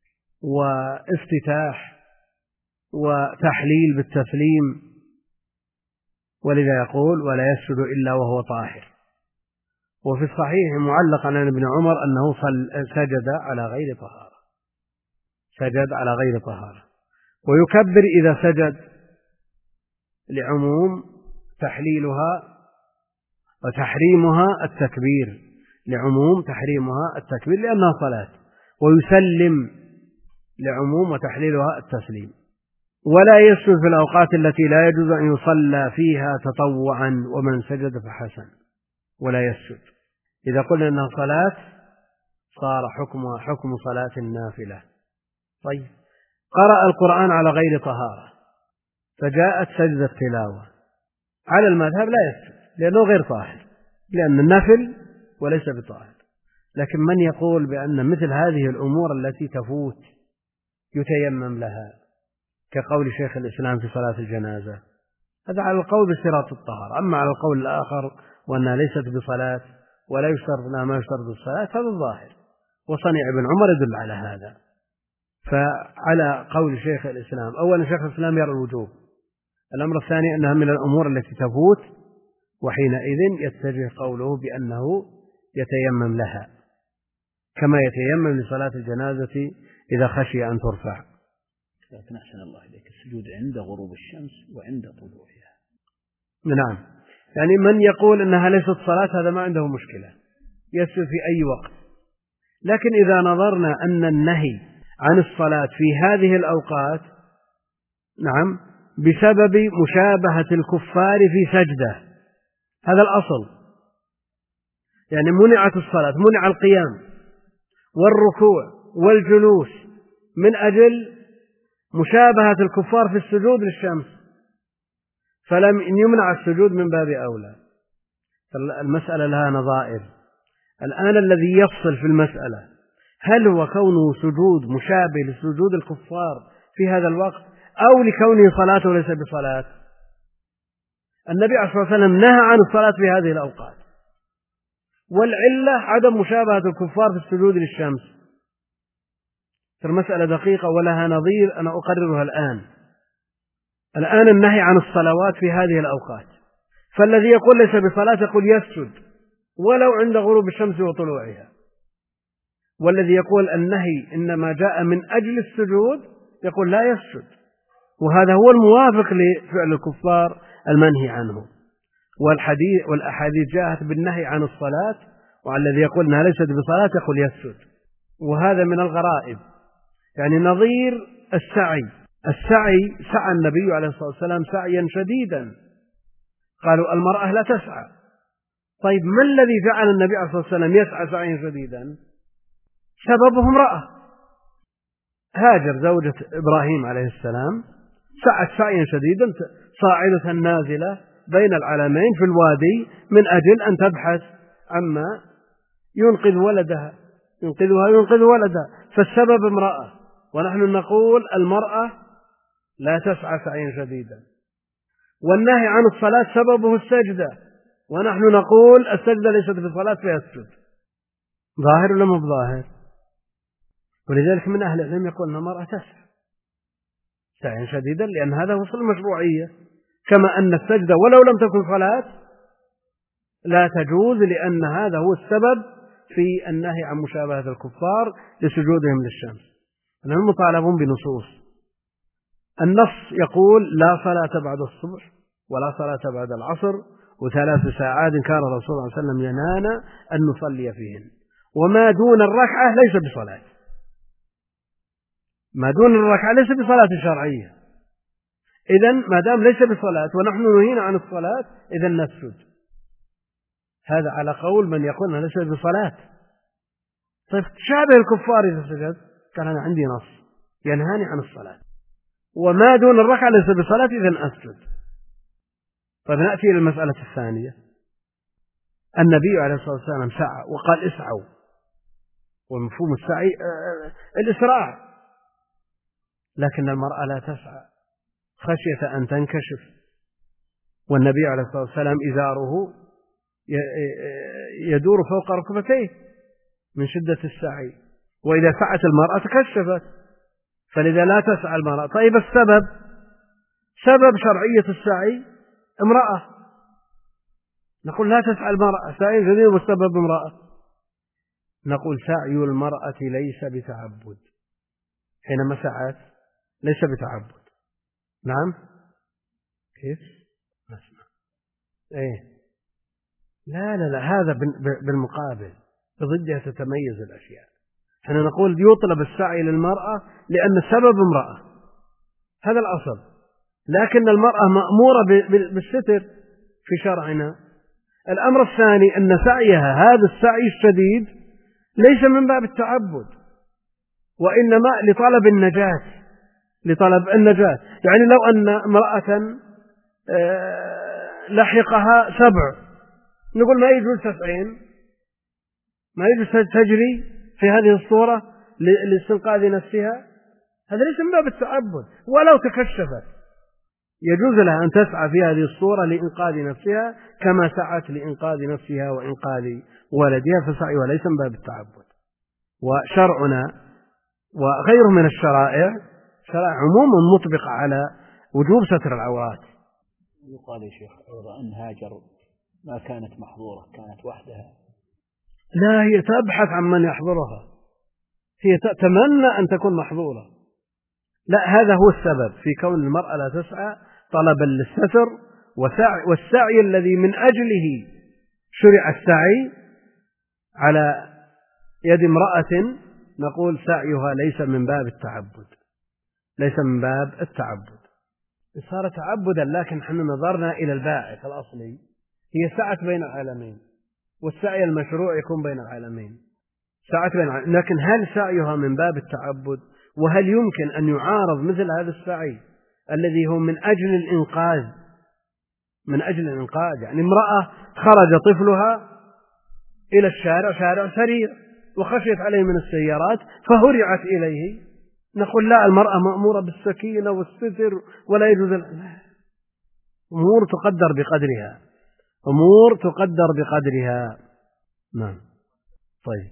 وافتتاح وتحليل بالتسليم، ولذا يقول ولا يسجد إلا وهو طاهر. وفي الصحيح معلقا عن ابن عمر أنه سجد على غير طهارة سجد على غير طهارة ويكبر إذا سجد لعموم تحليلها وتحريمها التكبير لعموم تحريمها التكبير لأنها صلاة، ويسلم لعموم وتحليلها التسليم. ولا يسجد في الأوقات التي لا يجوز أن يصلى فيها تطوعا، ومن سجد فحسن ولا يسجد. إذا قلنا أنها صلاة صار حكمها حكم صلاة النافلة. طيب، قرأ القرآن على غير طهارة فجاءت سجدة تلاوة، على المذهب لا يسجد لأنه غير طاهر، لأن النفل وليس بطاهر. لكن من يقول بأن مثل هذه الأمور التي تفوت يتيمم لها، كقول شيخ الإسلام في صلاة الجنازة، هذا على القول باشتراط الطهارة. أما على القول الآخر وأنها ليست بصلاة ولا يشترط لها ما يشترط بالصلاة، هذا الظاهر، وصنع ابن عمر يدل على هذا. فعلى قول شيخ الإسلام، أولا شيخ الإسلام يرى الوجوب، الأمر الثاني أنها من الأمور التي تفوت، وحينئذ يتجه قوله بأنه يتيمم لها كما يتيمم لصلاة الجنازة إذا خشي أن ترفع. لكن أحسن الله إليك السجود عند غروب الشمس وعند طلوعها. نعم، يعني من يقول أنها ليست صلاة هذا ما عنده مشكلة، يسجد في أي وقت. لكن إذا نظرنا أن النهي عن الصلاة في هذه الأوقات نعم بسبب مشابهة الكفار في سجدة، هذا الأصل، يعني منعت الصلاة، منع القيام والركوع والجلوس من أجل مشابهة الكفار في السجود للشمس، فلم يمنع السجود من باب أولى. المسألة لها نظائر. الآن الذي يفصل في المسألة هل هو كونه سجود مشابه لسجود الكفار في هذا الوقت أو لكونه صلاة وليس بصلاة. النبي عليه الصلاة والسلام نهى عن الصلاة في هذه الأوقات، والعلة عدم مشابهة الكفار في السجود للشمس. المسألة دقيقة ولها نظير أنا أقررها الآن. الآن النهي عن الصلوات في هذه الأوقات، فالذي يقول ليس بصلاة يقول يسجد ولو عند غروب الشمس وطلوعها، والذي يقول النهي إنما جاء من أجل السجود يقول لا يسجد، وهذا هو الموافق لفعل الكفار المنهي عنه. والحديث والأحاديث جاءت بالنهي عن الصلاة، وعلى الذي يقول أنها ليست بصلاة يقول يسجد، وهذا من الغرائب. يعني نظير السعي السعي سعى النبي عليه الصلاة والسلام سعيا شديدا، قالوا المرأة لا تسعى. طيب ما الذي جعل النبي عليه الصلاة والسلام يسعى سعيا شديدا؟ سببه امرأة هاجر زوجة إبراهيم عليه السلام، سعت سعيا شديدا صاعدة نازلة بين العلمين في الوادي من أجل أن تبحث عما ينقذ ولدها ينقذها ينقذ ولدها، فالسبب امرأة، ونحن نقول المرأة لا تسعى سعيا شديدا، والنهي عن الصلاة سببه السجدة، ونحن نقول السجدة ليست بصلاة فيسجد. ظاهر ولا مو بظاهر؟ ولذلك من أهل العلم يقول أن المرأة تسعى سعيا شديدا لأن هذا هو المشروعية، كما أن السجدة ولو لم تكن صلاة لا تجوز، لأن هذا هو السبب في النهي عن مشابهة الكفار لسجودهم للشمس. نحن مطالبون بنصوص. النص يقول لا صلاة بعد الصبح ولا صلاة بعد العصر، وثلاث ساعات كان الرسول صلى الله عليه وسلم ينهانا أن نصلي فيهن، وما دون الركعة ليس بصلاة، ما دون الركعة ليس بصلاة شرعية. إذن ما دام ليس بصلاة ونحن نهينا عن الصلاة إذن نسجد. هذا على قول من يقول أنها ليس بصلاة. طيب تشابه الكفار إذا سجد، كان أنا عندي نص ينهاني عن الصلاة، وما دون الركعة ليس بصلاة إذن أسجد. طيب نأتي إلى المسألة الثانية. النبي عليه الصلاة والسلام سعى وقال اسعوا، ومفهوم السعي الإسراع، لكن المرأة لا تسعى خشية أن تنكشف، والنبي عليه الصلاة والسلام إزاره يدور فوق ركبتيه من شدة السعي، وإذا سعت المرأة تكشفت، فلذا لا تسعى المرأة. طيب السبب، سبب شرعية السعي امرأة، نقول لا تسعى المرأة سعي جديد والسبب امرأة، نقول سعي المرأة ليس بتعبد، حينما سعت ليس بتعبد. نعم كيف نسمع ايه لا لا لا هذا بالمقابل بضدها تتميز الأشياء. احنا نقول يطلب السعي للمرأة لأن السبب امرأة، هذا الأصل، لكن المرأة مأمورة بالستر في شرعنا. الأمر الثاني أن سعيها هذا السعي الشديد ليس من باب التعبد، وإنما لطلب النجاة، لطلب النجاة. يعني لو أن امرأة لحقها سبع، نقول ما يجوز تسعين، ما يجوز تجري في هذه الصورة لاستنقاذ نفسها، هذا ليس من باب التعبد. ولو تكشفت يجوز لها أن تسعى في هذه الصورة لإنقاذ نفسها كما سعت لإنقاذ نفسها وإنقاذ ولدها، فسعيها ليس من باب التعبد. وشرعنا وغيره من الشرائع شرائع عموما مطبقة على وجوب ستر العورات. يقال يا شيخ أيضا أن هاجر ما كانت محظورة، كانت وحدها. لا، هي تبحث عن من يحضرها، هي تتمنى أن تكون محظورة. لا، هذا هو السبب في كون المرأة لا تسعى طلبا للستر، والسعي الذي من أجله شرع السعي على يد امرأة نقول سعيها ليس من باب التعبد، ليس من باب التعبد. صار تعبدا، لكن حنا نظرنا إلى الباعث الأصلي، هي سعت بين العالمين، والسعي المشروع يكون بين العالمين، سعت بين العالمين. لكن هل سعيها من باب التعبد؟ وهل يمكن أن يعارض مثل هذا السعي الذي هو من أجل الإنقاذ، من أجل الإنقاذ؟ يعني امرأة خرج طفلها إلى الشارع، شارع سريع، وخشيت عليه من السيارات فهرعت إليه، نقول لا، المرأة مأمورة بالسكينة والستر ولا يجوز. أمور تقدر بقدرها، أمور تقدر بقدرها. نعم. طيب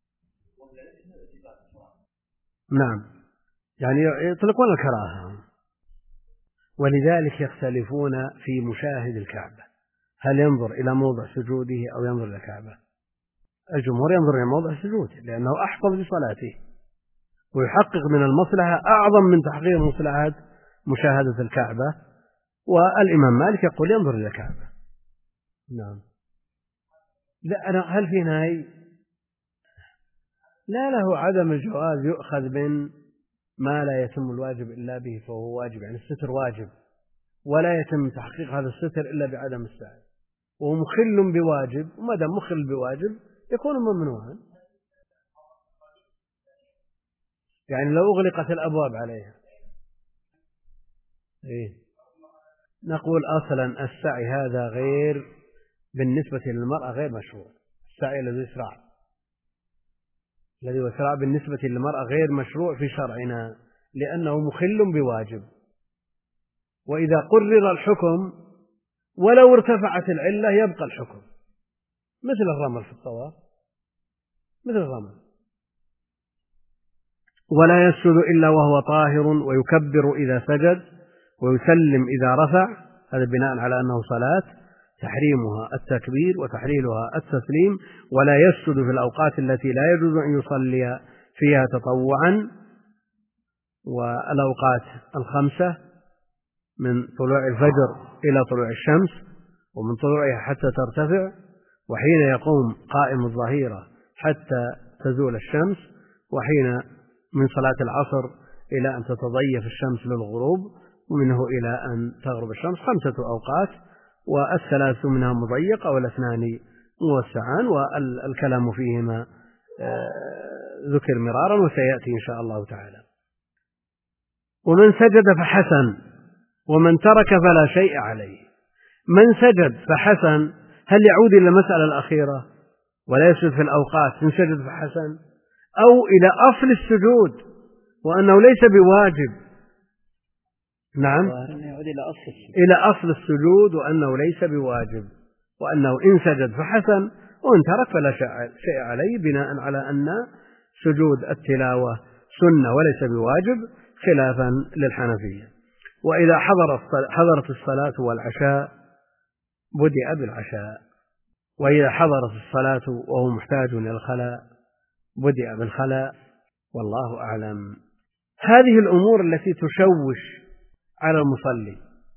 نعم، يعني يطلقون الكراهة، ولذلك يختلفون في مشاهد الكعبة، هل ينظر إلى موضع سجوده أو ينظر إلى الكعبة؟ الجمهور ينظر إلى موضع سجوده لأنه أحفظ لصلاته ويحقق من المصلحة أعظم من تحقيق مصلحة مشاهدة الكعبة، والإمام مالك يقول ينظر إلى الكعبة. نعم. لا، أنا هل في نهي؟ لا، له عدم الجواز يؤخذ من ما لا يتم الواجب إلا به فهو واجب، يعني الستر واجب ولا يتم تحقيق هذا الستر إلا بعدم السعي، وهو مخل بواجب، وما دام مخل بواجب يكون ممنوعا. يعني لو أغلقت الأبواب عليها إيه؟ نقول أصلا السعي هذا غير بالنسبة للمرأة غير مشروع. السعي الذي يسرع الذي يسرع بالنسبة للمرأة غير مشروع في شرعنا لأنه مخل بواجب. وإذا قرر الحكم ولو ارتفعت العلة يبقى الحكم، مثل الرمل في الطواف، مثل الرمل. ولا يسجد إلا وهو طاهر ويكبر إذا سجد ويسلم إذا رفع، هذا بناء على أنه صلاة تحريمها التكبير وتحليلها التسليم. ولا يسجد في الأوقات التي لا يجوز أن يصلي فيها تطوعا، والأوقات الخمسة من طلوع الفجر إلى طلوع الشمس، ومن طلوعها حتى ترتفع، وحين يقوم قائم الظهيرة حتى تزول الشمس، وحين من صلاة العصر إلى أن تتضيف الشمس للغروب، ومنه إلى أن تغرب الشمس. خمسة أوقات، والثلاث منها مضيقة والاثنان موسعان، والكلام فيهما ذكر مرارا وسيأتي إن شاء الله تعالى. ومن سجد فحسن ومن ترك فلا شيء عليه. من سجد فحسن هل يعود إلى المسألة الأخيرة ولا يسجد في الأوقات من سجد فحسن، أو إلى أصل السجود وأنه ليس بواجب؟ نعم، إلى أصل السجود وأنه ليس بواجب، وأنه إن سجد فحسن وإن ترك فلا شيء عليه، بناء على أن سجود التلاوة سنة وليس بواجب، خلافا للحنفية. وإذا حضرت الصلاة والعشاء بدأ بالعشاء، وإذا حضرت الصلاة وهو محتاج إلى الخلاء بدأ بالخلاء، والله أعلم. هذه الأمور التي تشوش على المصلي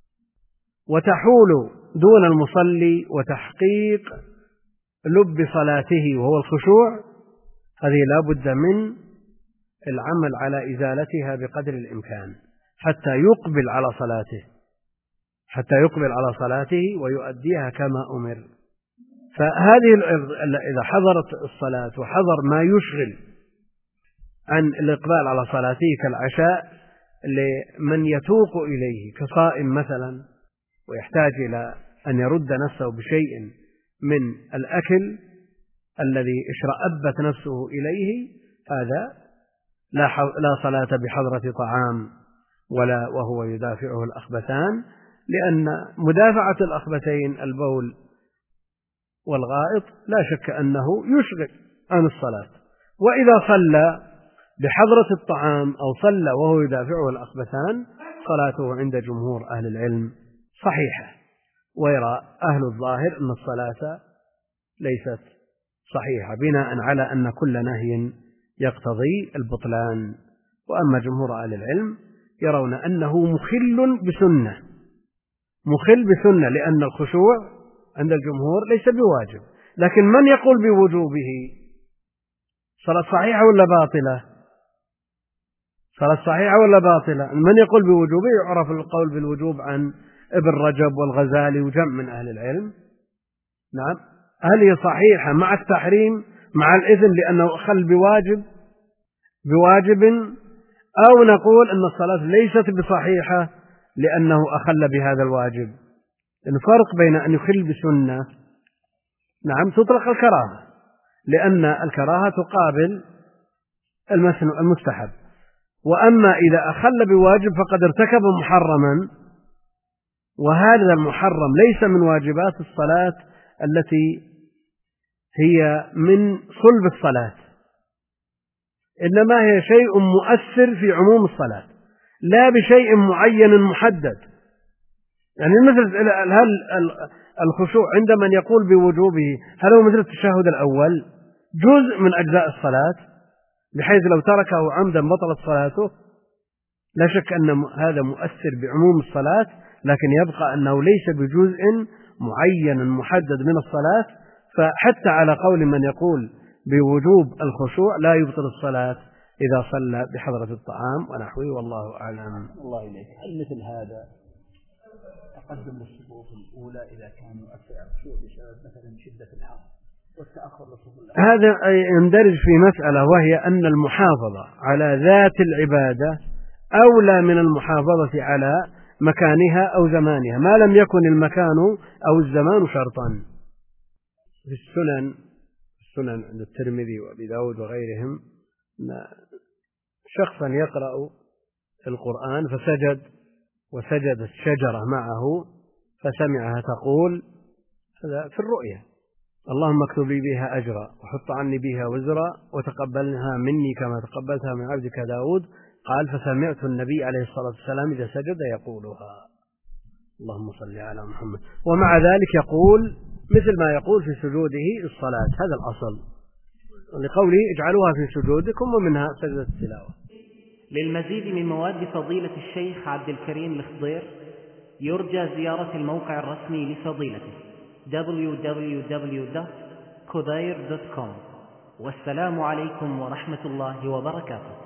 وتحول دون المصلي وتحقيق لب صلاته وهو الخشوع، هذه لا بد من العمل على إزالتها بقدر الإمكان حتى يقبل على صلاته حتى يقبل على صلاته ويؤديها كما أمر. فهذه إذا حضرت الصلاة وحضر ما يشغل عن الإقبال على صلاته كالعشاء لمن يتوق إليه كصائم مثلا ويحتاج إلى أن يرد نفسه بشيء من الأكل الذي اشرأبت نفسه إليه، هذا لا صلاة بحضرة طعام ولا وهو يدافعه الأخبثان، لأن مدافعة الأخبثين البول والغائط لا شك أنه يشغل عن الصلاة. وإذا صلى بحضرة الطعام أو صلى وهو يدافعه الأخبثان صلاته عند جمهور أهل العلم صحيحة، ويرى أهل الظاهر أن الصلاة ليست صحيحة بناء على أن كل نهي يقتضي البطلان. وأما جمهور أهل العلم يرون أنه مخل بسنة مخل بسنة لأن الخشوع عند الجمهور ليس بواجب. لكن من يقول بوجوبه صلاة صحيحة ولا باطلة؟ صلاة صحيحة ولا باطلة؟ من يقول بوجوبه يعرف القول بالوجوب عن ابن رجب والغزالي وجمع من أهل العلم. نعم، هل هي صحيحة مع التحريم مع الإذن لأنه أخل بواجب بواجب أو نقول أن الصلاة ليست بصحيحة لأنه أخل بهذا الواجب؟ الفرق بين أن يخل بسنة، نعم، تطلق الكراهة لأن الكراهة تقابل المستحب، وأما إذا أخل بواجب فقد ارتكب محرما، وهذا المحرم ليس من واجبات الصلاة التي هي من صلب الصلاة، إنما هي شيء مؤثر في عموم الصلاة لا بشيء معين محدد. يعني مثل هل الخشوع عند من يقول بوجوبه هل هو مثل التشهد الأول جزء من أجزاء الصلاة بحيث لو تركه عمدا بطلت صلاته؟ لا شك أن هذا مؤثر بعموم الصلاة، لكن يبقى أنه ليس بجزء معين محدد من الصلاة. فحتى على قول من يقول بوجوب الخشوع لا يبطل الصلاة إذا صلى بحضرة الطعام ونحوه، والله أعلم. الله إليك. هل مثل هذا تقدم الصفوف الأولى إذا كان يؤثر على الخشوع بسبب مثلا شدة الحر والتأخر للصفوف الأولى؟ هذا يندرج في مسألة، وهي أن المحافظة على ذات العبادة أولى من المحافظة على مكانها أو زمانها، ما لم يكن المكان أو الزمان شرطا. في السنن السنن عند الترمذي وأبي داود وغيرهم شخصا يقرأ القرآن فسجد وسجدت شجرة معه فسمعها تقول هذا في الرؤيا: اللهم اكتب لي بها أجرا وحط عني بها وزرا وتقبلها مني كما تقبلتها من عبدك داود. قال: فسمعت النبي عليه الصلاة والسلام إذا سجد يقولها. اللهم صل على محمد. ومع ذلك يقول مثل ما يقول في سجوده الصلاة، هذا الأصل، لقوله: اجعلوها في سجودكم، ومنها سجدة التلاوة. للمزيد من مواد فضيلة الشيخ عبد الكريم الخضير يرجى زيارة الموقع الرسمي لفضيلته دبليو دبليو دبليو دوت خضير دوت كوم. والسلام عليكم ورحمة الله وبركاته.